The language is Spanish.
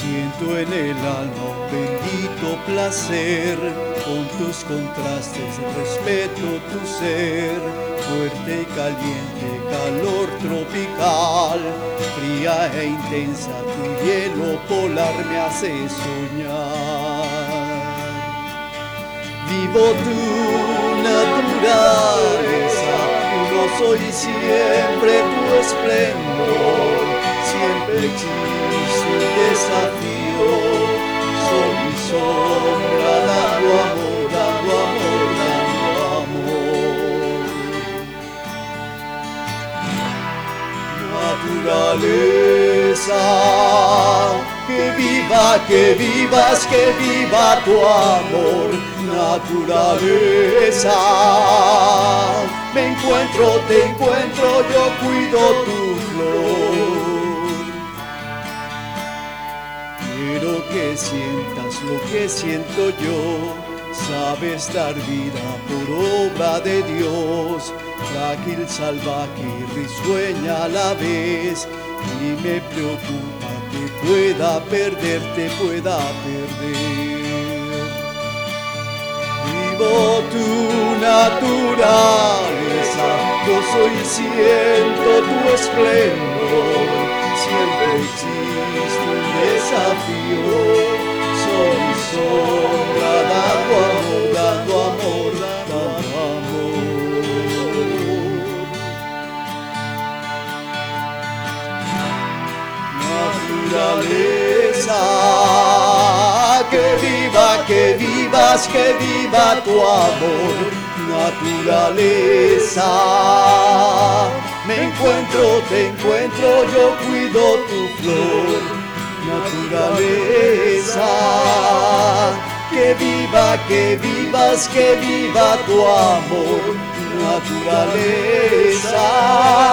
Siento en el alma un bendito placer, con tus contrastes respeto tu ser, fuerte y caliente, calor tropical, fría e intensa, tu hielo polar me hace soñar. Vivo tu naturaleza, no soy siempre tu esplendor, siempre existe un desafío, sol y sombra, dando amor, dando amor, dando amor. Naturaleza, que viva, que vivas, que viva tu amor. Naturaleza, me encuentro, te encuentro, yo cuido tu flor. Quiero que sientas lo que siento yo, sabes dar vida por obra de Dios, frágil, salvaje y risueña a la vez, y me preocupa que pueda perderte, pueda perder. Vivo tu naturaleza, yo soy y siento tu esplendor, siempre existe un desafío, sol y sombra, dando amor, dando amor, dando amor. Naturaleza, que vivas, que viva tu amor. Naturaleza, me encuentro, te encuentro, yo cuido tu flor. Naturaleza, que viva, que vivas, que viva tu amor. Naturaleza,